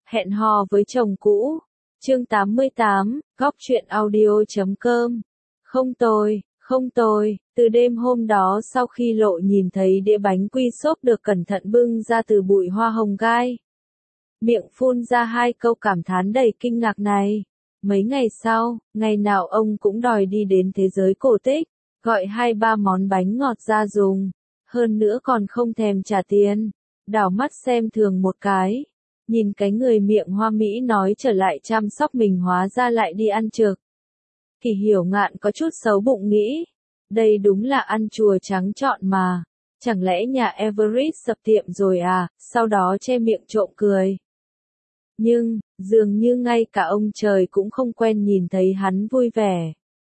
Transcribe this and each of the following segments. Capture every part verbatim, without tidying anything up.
Hẹn hò với chồng cũ. Chương tám mươi tám, góc truyện audio chấm com. Không tồi, không tồi, từ đêm hôm đó sau khi Lộ nhìn thấy đĩa bánh quy xốp được cẩn thận bưng ra từ bụi hoa hồng gai, miệng phun ra hai câu cảm thán đầy kinh ngạc này. Mấy ngày sau, ngày nào ông cũng đòi đi đến thế giới cổ tích, gọi hai ba món bánh ngọt ra dùng, hơn nữa còn không thèm trả tiền, đảo mắt xem thường một cái. Nhìn cái người miệng hoa mỹ nói trở lại chăm sóc mình hóa ra lại đi ăn trực. Kỳ Hiểu Ngạn có chút xấu bụng nghĩ, đây đúng là ăn chùa trắng trọn mà, chẳng lẽ nhà Everest sập tiệm rồi à, sau đó che miệng trộm cười. Nhưng, dường như ngay cả ông trời cũng không quen nhìn thấy hắn vui vẻ.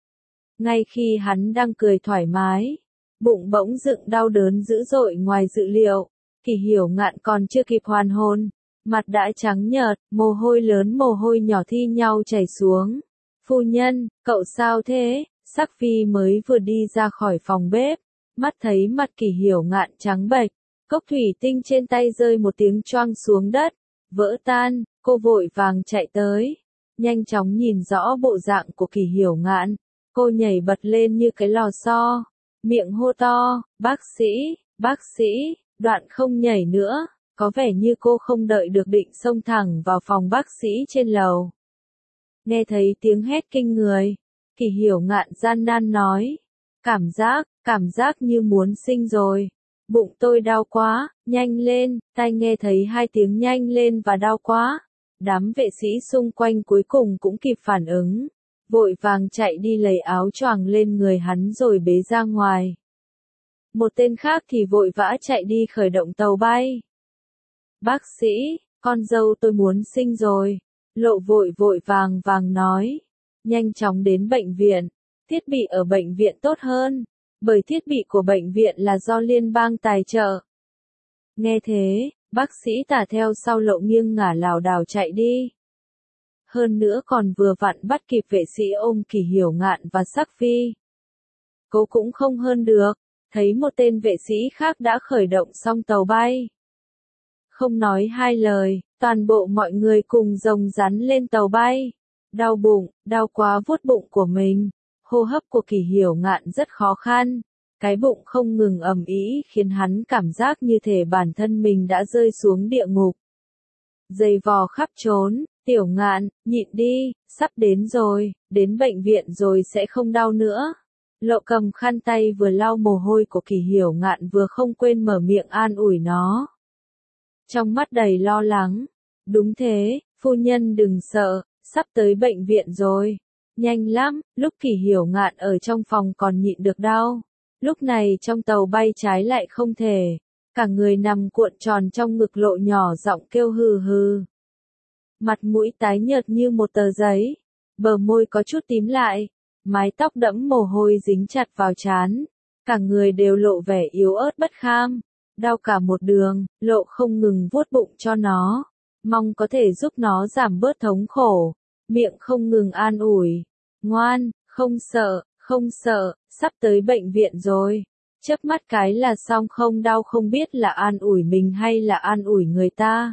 Ngay khi hắn đang cười thoải mái, bụng bỗng dựng đau đớn dữ dội ngoài dự liệu. Kỳ Hiểu Ngạn còn chưa kịp hoàn hồn, mặt đã trắng nhợt, mồ hôi lớn mồ hôi nhỏ thi nhau chảy xuống. Phu nhân, cậu sao thế? Sắc Phi mới vừa đi ra khỏi phòng bếp, mắt thấy mặt Kỳ Hiểu Ngạn trắng bệch, cốc thủy tinh trên tay rơi một tiếng choang xuống đất, vỡ tan, cô vội vàng chạy tới, nhanh chóng nhìn rõ bộ dạng của Kỳ Hiểu Ngạn, cô nhảy bật lên như cái lò xo, miệng hô to, bác sĩ, bác sĩ, đoạn không nhảy nữa, có vẻ như cô không đợi được định xông thẳng vào phòng bác sĩ trên lầu. Nghe thấy tiếng hét kinh người, Kỳ Hiểu Ngạn gian nan nói, cảm giác, cảm giác như muốn sinh rồi, bụng tôi đau quá, nhanh lên, tai nghe thấy hai tiếng nhanh lên và đau quá, đám vệ sĩ xung quanh cuối cùng cũng kịp phản ứng, vội vàng chạy đi lấy áo choàng lên người hắn rồi bế ra ngoài. Một tên khác thì vội vã chạy đi khởi động tàu bay. Bác sĩ, con dâu tôi muốn sinh rồi. Lộ vội vội vàng vàng nói. Nhanh chóng đến bệnh viện. Thiết bị ở bệnh viện tốt hơn. Bởi thiết bị của bệnh viện là do liên bang tài trợ. Nghe thế, bác sĩ tả theo sau Lộ nghiêng ngả lảo đảo chạy đi. Hơn nữa còn vừa vặn bắt kịp vệ sĩ ôm Kỳ Hiểu Ngạn và Sắc Phi. Cô cũng không hơn được. Thấy một tên vệ sĩ khác đã khởi động xong tàu bay. Không nói hai lời, toàn bộ mọi người cùng rồng rắn lên tàu bay. Đau bụng, đau quá vuốt bụng của mình. Hô hấp của Kỳ Hiểu Ngạn rất khó khăn. Cái bụng không ngừng ầm ĩ khiến hắn cảm giác như thể bản thân mình đã rơi xuống địa ngục. Giày vò khắp trốn, Tiểu Ngạn, nhịn đi, sắp đến rồi, đến bệnh viện rồi sẽ không đau nữa. Lộ cầm khăn tay vừa lau mồ hôi của Kỳ Hiểu Ngạn vừa không quên mở miệng an ủi nó. Trong mắt đầy lo lắng. Đúng thế, phu nhân đừng sợ, sắp tới bệnh viện rồi. Nhanh lắm, lúc Kỳ Hiểu Ngạn ở trong phòng còn nhịn được đau. Lúc này trong tàu bay trái lại không thể. Cả người nằm cuộn tròn trong ngực Lộ nhỏ giọng kêu hừ hừ. Mặt mũi tái nhợt như một tờ giấy. Bờ môi có chút tím lại. Mái tóc đẫm mồ hôi dính chặt vào trán, cả người đều lộ vẻ yếu ớt bất kham, đau cả một đường. Lộ không ngừng vuốt bụng cho nó, mong có thể giúp nó giảm bớt thống khổ, miệng không ngừng an ủi, ngoan, không sợ, không sợ, sắp tới bệnh viện rồi, chớp mắt cái là xong không đau không biết là an ủi mình hay là an ủi người ta.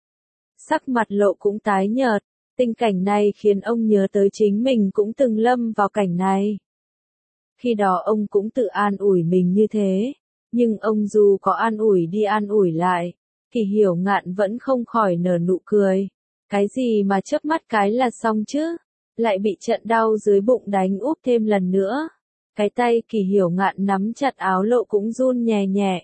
Sắc mặt Lộ cũng tái nhợt. Tình cảnh này khiến ông nhớ tới chính mình cũng từng lâm vào cảnh này. Khi đó ông cũng tự an ủi mình như thế, nhưng ông dù có an ủi đi an ủi lại, Kỳ Hiểu Ngạn vẫn không khỏi nở nụ cười. Cái gì mà chớp mắt cái là xong chứ, lại bị trận đau dưới bụng đánh úp thêm lần nữa. Cái tay Kỳ Hiểu Ngạn nắm chặt áo Lộ cũng run nhẹ nhẹ.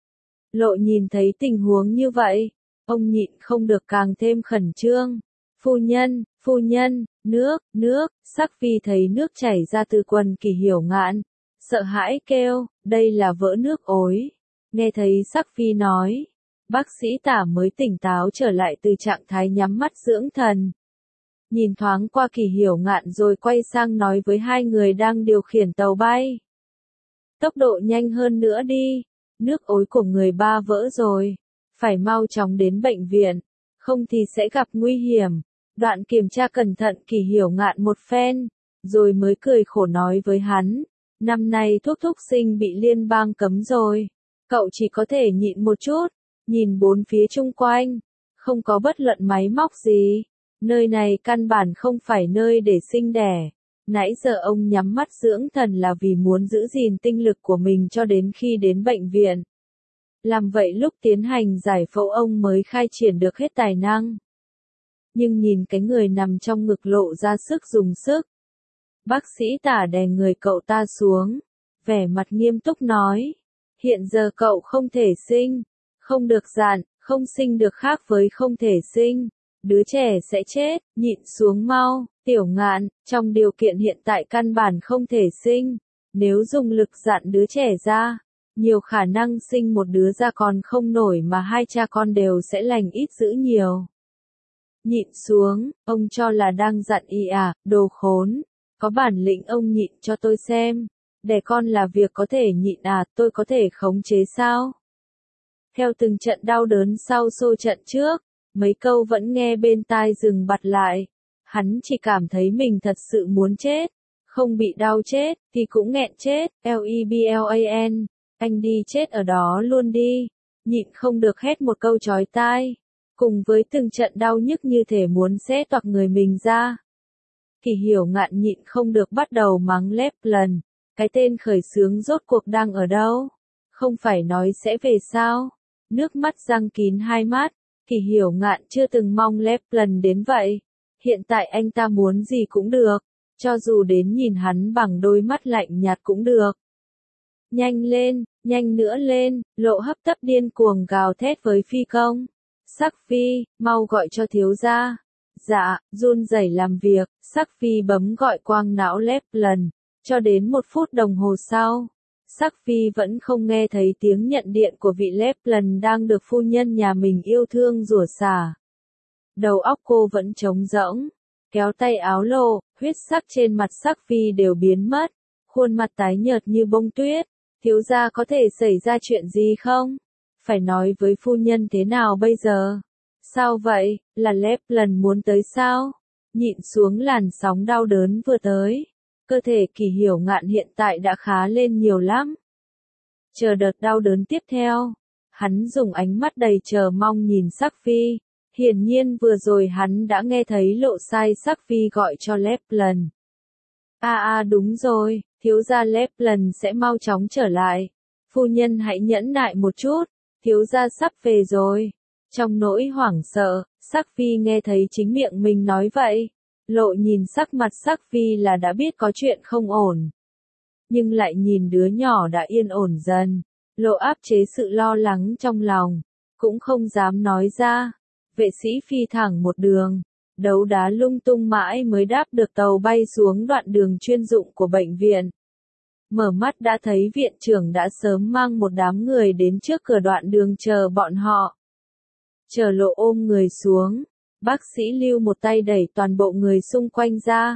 Lộ nhìn thấy tình huống như vậy, ông nhịn không được càng thêm khẩn trương. Phu nhân, phu nhân, nước, nước, Sắc Phi thấy nước chảy ra từ quần Kỳ Hiểu Ngạn, sợ hãi kêu, đây là vỡ nước ối. Nghe thấy Sắc Phi nói, bác sĩ tả mới tỉnh táo trở lại từ trạng thái nhắm mắt dưỡng thần. Nhìn thoáng qua Kỳ Hiểu Ngạn rồi quay sang nói với hai người đang điều khiển tàu bay. Tốc độ nhanh hơn nữa đi, nước ối của người ba vỡ rồi, phải mau chóng đến bệnh viện, không thì sẽ gặp nguy hiểm. Đoạn kiểm tra cẩn thận Kỳ Hiểu Ngạn một phen, rồi mới cười khổ nói với hắn, năm nay thuốc thúc sinh bị liên bang cấm rồi, cậu chỉ có thể nhịn một chút, nhìn bốn phía chung quanh, Không có bất luận máy móc gì. Nơi này căn bản không phải nơi để sinh đẻ. Nãy giờ ông nhắm mắt dưỡng thần là vì muốn giữ gìn tinh lực của mình cho đến khi đến bệnh viện. Làm vậy lúc tiến hành giải phẫu ông mới khai triển được hết tài năng. Nhưng nhìn cái người nằm trong ngực lộ ra sức dùng sức. Bác sĩ Tả đè người cậu ta xuống, vẻ mặt nghiêm túc nói. Hiện giờ cậu không thể sinh, không được dạn, không sinh được khác với không thể sinh. Đứa trẻ sẽ chết, nhịn xuống mau, Tiểu Ngạn, trong điều kiện hiện tại căn bản không thể sinh. Nếu dùng lực dạn đứa trẻ ra, nhiều khả năng sinh một đứa ra còn không nổi mà hai cha con đều sẽ lành ít dữ nhiều. Nhịn xuống, ông cho là đang dặn y à, đồ khốn. Có bản lĩnh ông nhịn cho tôi xem. Đẻ con là việc có thể nhịn à, tôi có thể khống chế sao? Theo từng trận đau đớn sau xô trận trước, mấy câu vẫn nghe bên tai dừng bặt lại. Hắn chỉ cảm thấy mình thật sự muốn chết. Không bị đau chết, thì cũng nghẹn chết. Leblan, anh đi chết ở đó luôn đi. Nhịn không được hét một câu chói tai. Cùng với từng trận đau nhức như thể muốn xé toạc người mình ra. Kỳ Hiểu Ngạn nhịn không được bắt đầu mắng Leblan. Cái tên khởi xướng rốt cuộc đang ở đâu? Không phải nói sẽ về sao? Nước mắt giăng kín hai mắt. Kỳ Hiểu Ngạn chưa từng mong Leblan đến vậy. Hiện tại anh ta muốn gì cũng được. Cho dù đến nhìn hắn bằng đôi mắt lạnh nhạt cũng được. Nhanh lên, nhanh nữa lên, Lộ hấp tấp điên cuồng gào thét với phi công. Sắc Phi, mau gọi cho thiếu gia. Dạ, run rẩy làm việc, Sắc Phi bấm gọi quang não Leblan. Cho đến một phút đồng hồ sau, Sắc Phi vẫn không nghe thấy tiếng nhận điện của vị Leblan đang được phu nhân nhà mình yêu thương rủa xả. Đầu óc cô vẫn trống rỗng, kéo tay áo Lộ, huyết sắc trên mặt Sắc Phi đều biến mất, khuôn mặt tái nhợt như bông tuyết. Thiếu gia có thể xảy ra chuyện gì không? Phải nói với phu nhân thế nào bây giờ? Sao vậy, là Leblan muốn tới sao? Nhịn xuống làn sóng đau đớn vừa tới. Cơ thể Kỳ Hiểu Ngạn hiện tại đã khá lên nhiều lắm. Chờ đợt đau đớn tiếp theo, hắn dùng ánh mắt đầy chờ mong nhìn Sắc Phi. Hiển nhiên vừa rồi hắn đã nghe thấy Lộ sai Sắc Phi gọi cho Leblan. À à đúng rồi, thiếu gia Leblan sẽ mau chóng trở lại. Phu nhân hãy nhẫn nại một chút, thiếu gia sắp về rồi. Trong nỗi hoảng sợ, Sắc Phi nghe thấy chính miệng mình nói vậy. Lộ nhìn sắc mặt Sắc Phi là đã biết có chuyện không ổn. Nhưng lại nhìn đứa nhỏ đã yên ổn dần. Lộ áp chế sự lo lắng trong lòng, cũng không dám nói ra. Vệ sĩ phi thẳng một đường, đấu đá lung tung mãi mới đáp được tàu bay xuống đoạn đường chuyên dụng của bệnh viện. Mở mắt đã thấy viện trưởng đã sớm mang một đám người đến trước cửa đoạn đường chờ bọn họ. Chờ Lộ ôm người xuống, bác sĩ Lưu một tay đẩy toàn bộ người xung quanh ra.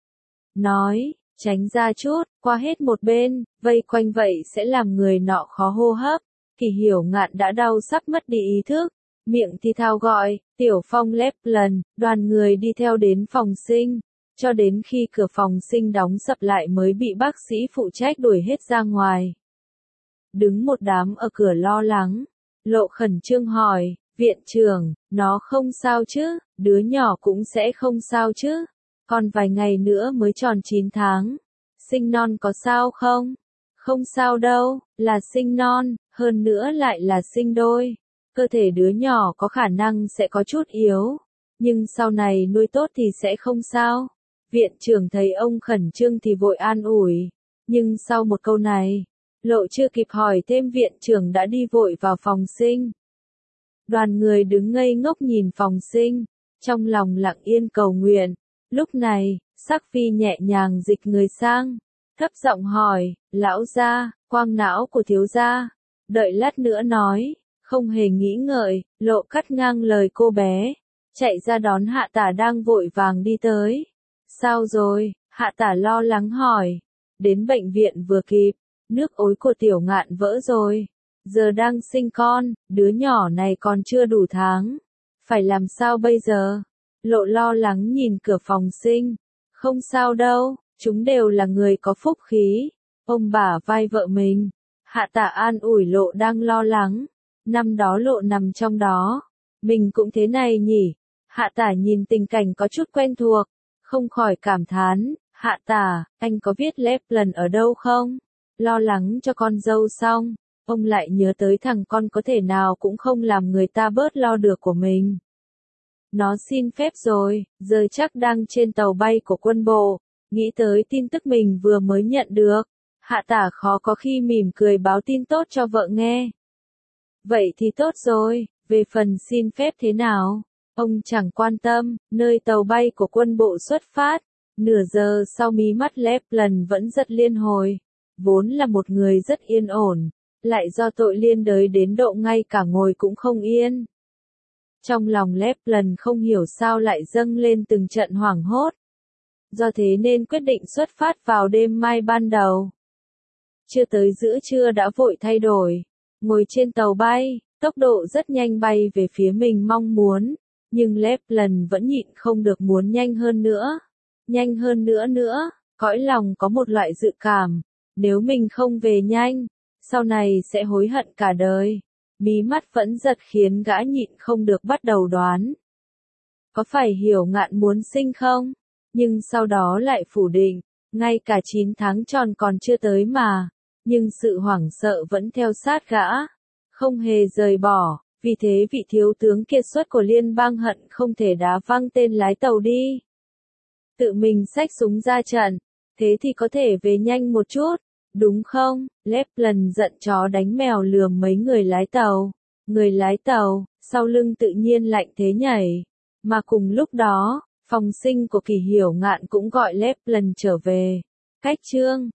Nói, tránh ra chút, qua hết một bên, vây quanh vậy sẽ làm người nọ khó hô hấp. Kỳ Hiểu Ngạn đã đau sắp mất đi ý thức, miệng thì thao gọi, Tiểu Phong Leblan, đoàn người đi theo đến phòng sinh. Cho đến khi cửa phòng sinh đóng sập lại mới bị bác sĩ phụ trách đuổi hết ra ngoài. Đứng một đám ở cửa lo lắng, Lộ khẩn trương hỏi, viện trưởng, nó không sao chứ, đứa nhỏ cũng sẽ không sao chứ, còn vài ngày nữa mới tròn chín tháng, sinh non có sao không? Không sao đâu, là sinh non, hơn nữa lại là sinh đôi. Cơ thể đứa nhỏ có khả năng sẽ có chút yếu, nhưng sau này nuôi tốt thì sẽ không sao. Viện trưởng thấy ông khẩn trương thì vội an ủi, nhưng sau một câu này, Lộ chưa kịp hỏi thêm viện trưởng đã đi vội vào phòng sinh. Đoàn người đứng ngây ngốc nhìn phòng sinh, trong lòng lặng yên cầu nguyện. Lúc này, Sắc Phi nhẹ nhàng dịch người sang, thấp giọng hỏi, lão gia, quang não của thiếu gia, đợi lát nữa nói. Không hề nghĩ ngợi, Lộ cắt ngang lời cô bé, chạy ra đón Hạ Tả đang vội vàng đi tới. Sao rồi? Hạ Tả lo lắng hỏi. Đến bệnh viện vừa kịp, nước ối của Tiểu Ngạn vỡ rồi. Giờ đang sinh con, đứa nhỏ này còn chưa đủ tháng. Phải làm sao bây giờ? Lộ lo lắng nhìn cửa phòng sinh. Không sao đâu, chúng đều là người có phúc khí. Ông bả vai vợ mình. Hạ Tả an ủi Lộ đang lo lắng. Năm đó Lộ nằm trong đó, Mình cũng thế này nhỉ. Hạ tả nhìn tình cảnh có chút quen thuộc, không khỏi cảm thán, Hạ tả, anh có biết Lapland ở đâu không? Lo lắng cho con dâu xong, ông lại nhớ tới thằng con có thể nào cũng không làm người ta bớt lo được của mình. Nó xin phép rồi, giờ chắc đang trên tàu bay của quân bộ, nghĩ tới tin tức mình vừa mới nhận được. Hạ tả khó có khi mỉm cười báo tin tốt cho vợ nghe. Vậy thì tốt rồi, về phần xin phép thế nào? Ông chẳng quan tâm, nơi tàu bay của quân bộ xuất phát. Nửa giờ sau mí mắt Lapland vẫn rất liên hồi. Vốn là một người rất yên ổn, lại do tội liên đới đến độ ngay cả ngồi cũng không yên. Trong lòng Lapland không hiểu sao lại dâng lên từng trận hoảng hốt. Do thế nên quyết định xuất phát vào đêm mai ban đầu. Chưa tới giữa trưa đã vội thay đổi, ngồi trên tàu bay, tốc độ rất nhanh bay về phía mình mong muốn, nhưng Lapland vẫn nhịn không được muốn nhanh hơn nữa, nhanh hơn nữa nữa, cõi lòng có một loại dự cảm, nếu mình không về nhanh, sau này sẽ hối hận cả đời. Mí mắt vẫn giật khiến gã nhịn không được bắt đầu đoán. Có phải Hiểu Ngạn muốn sinh không? Nhưng sau đó lại phủ định, ngay cả chín tháng tròn còn chưa tới mà. Nhưng sự hoảng sợ vẫn theo sát gã, không hề rời bỏ, vì thế vị thiếu tướng kiệt xuất của liên bang hận không thể đá văng tên lái tàu đi. Tự mình xách súng ra trận, thế thì có thể về nhanh một chút, đúng không? Lapland giận chó đánh mèo lườm mấy người lái tàu. Người lái tàu, sau lưng tự nhiên lạnh thế nhảy. Mà cùng lúc đó, phòng sinh của Kỳ Hiểu Ngạn cũng gọi Lapland trở về. Cách chương